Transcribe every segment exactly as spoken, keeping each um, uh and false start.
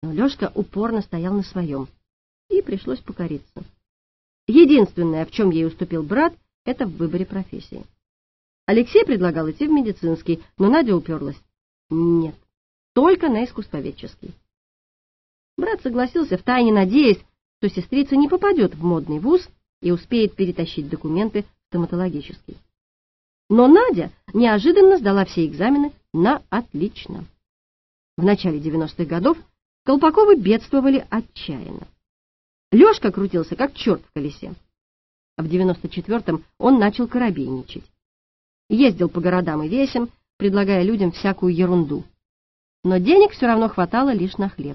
Но Лешка упорно стоял на своем, и пришлось покориться. Единственное, в чем ей уступил брат, это в выборе профессии. Алексей предлагал идти в медицинский, но Надя уперлась. Нет, только на искусствоведческий. Брат согласился, втайне надеясь, что сестрица не попадет в модный вуз и успеет перетащить документы в стоматологический. Но Надя неожиданно сдала все экзамены на отлично. В начале девяностых годов Колпаковы бедствовали отчаянно. Лешка крутился, как черт в колесе. В девяносто четвертом он начал корабейничать. Ездил по городам и весям, предлагая людям всякую ерунду. Но денег все равно хватало лишь на хлеб.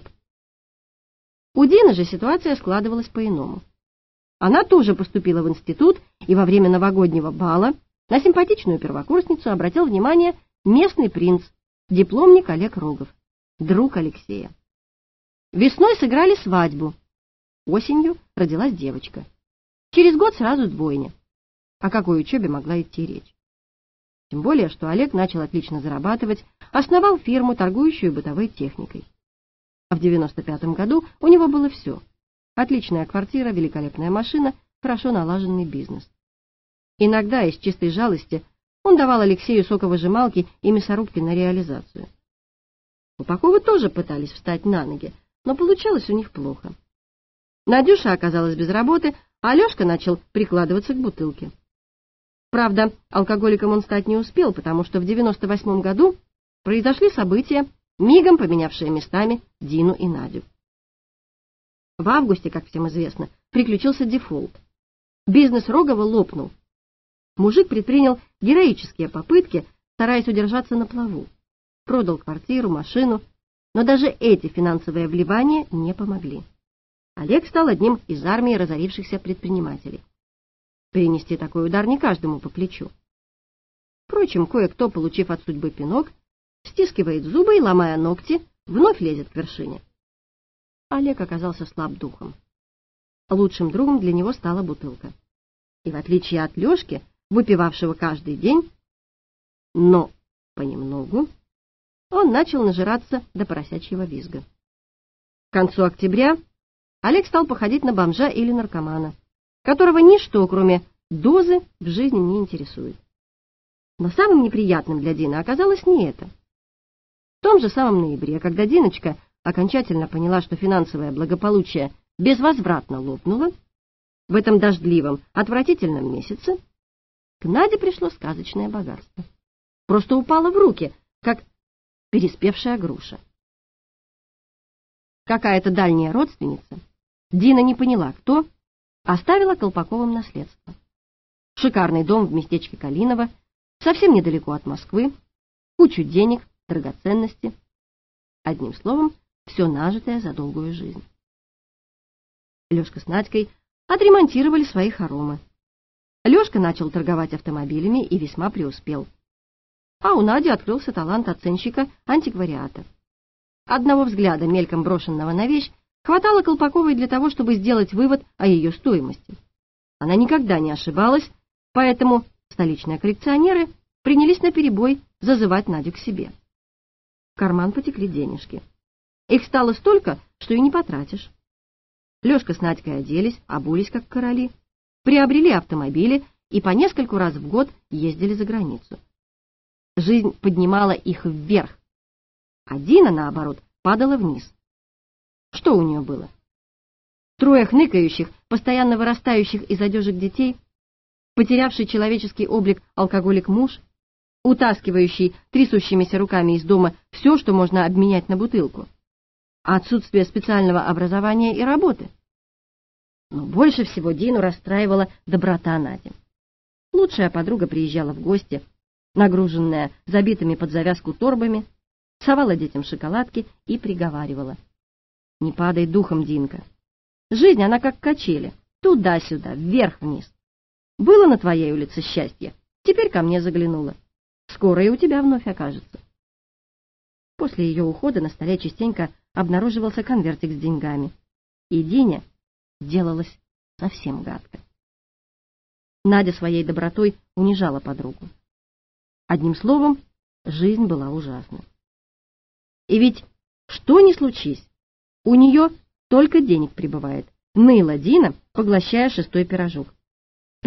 У Дины же ситуация складывалась по-иному. Она тоже поступила в институт, и во время новогоднего бала на симпатичную первокурсницу обратил внимание местный принц, дипломник Олег Рогов, друг Алексея. Весной сыграли свадьбу. Осенью родилась девочка. Через год сразу двойня. О какой учебе могла идти речь? Тем более, что Олег начал отлично зарабатывать, основал фирму, торгующую бытовой техникой. А в девяносто пятом году у него было все. Отличная квартира, великолепная машина, хорошо налаженный бизнес. Иногда из чистой жалости он давал Алексею соковыжималки и мясорубки на реализацию. Колпаковы тоже пытались встать на ноги, но получалось у них плохо. Надюша оказалась без работы, а Алешка начал прикладываться к бутылке. Правда, алкоголиком он стать не успел, потому что в девяносто восьмом году произошли события, мигом поменявшие местами Дину и Надю. В августе, как всем известно, приключился дефолт. Бизнес Рогова лопнул. Мужик предпринял героические попытки, стараясь удержаться на плаву. Продал квартиру, машину, но даже эти финансовые вливания не помогли. Олег стал одним из армии разорившихся предпринимателей. Перенести такой удар не каждому по плечу. Впрочем, кое-кто, получив от судьбы пинок, стискивает зубы и, ломая ногти, вновь лезет к вершине. Олег оказался слаб духом. Лучшим другом для него стала бутылка. И в отличие от Лешки, выпивавшего каждый день, но понемногу, он начал нажираться до поросячьего визга. К концу октября Олег стал походить на бомжа или наркомана, которого ничто, кроме дозы, в жизни не интересует. Но самым неприятным для Дины оказалось не это. В том же самом ноябре, когда Диночка окончательно поняла, что финансовое благополучие безвозвратно лопнуло, в этом дождливом, отвратительном месяце к Наде пришло сказочное богатство. Просто упало в руки, как переспевшая груша. Какая-то дальняя родственница, Дина не поняла, кто, оставила Колпаковым наследство. Шикарный дом в местечке Калиново, совсем недалеко от Москвы, кучу денег, драгоценности. Одним словом, все нажитое за долгую жизнь. Лешка с Надькой отремонтировали свои хоромы. Лешка начал торговать автомобилями и весьма преуспел. А у Нади открылся талант оценщика антиквариата. Одного взгляда, мельком брошенного на вещь, хватало Колпаковой для того, чтобы сделать вывод о ее стоимости. Она никогда не ошибалась, поэтому столичные коллекционеры принялись наперебой зазывать Надю к себе. В карман потекли денежки. Их стало столько, что и не потратишь. Лешка с Надькой оделись, обулись как короли, приобрели автомобили и по нескольку раз в год ездили за границу. Жизнь поднимала их вверх, а Дина, наоборот, падала вниз. Что у нее было? Трое хныкающих, постоянно вырастающих из одежек детей, потерявший человеческий облик алкоголик-муж, утаскивающий трясущимися руками из дома все, что можно обменять на бутылку, а отсутствие специального образования и работы. Но больше всего Дину расстраивала доброта Нади. Лучшая подруга приезжала в гости, нагруженная забитыми под завязку торбами, совала детям шоколадки и приговаривала: «Не падай духом, Динка. Жизнь, она как качели, туда-сюда, вверх-вниз. Было на твоей улице счастье, теперь ко мне заглянула. Скоро и у тебя вновь окажется». После ее ухода на столе частенько обнаруживался конвертик с деньгами, и Дине делалось совсем гадко. Надя своей добротой унижала подругу. Одним словом, жизнь была ужасна. И ведь что ни случись, У нее только денег прибывает. Ныла Дина, поглощая шестой пирожок.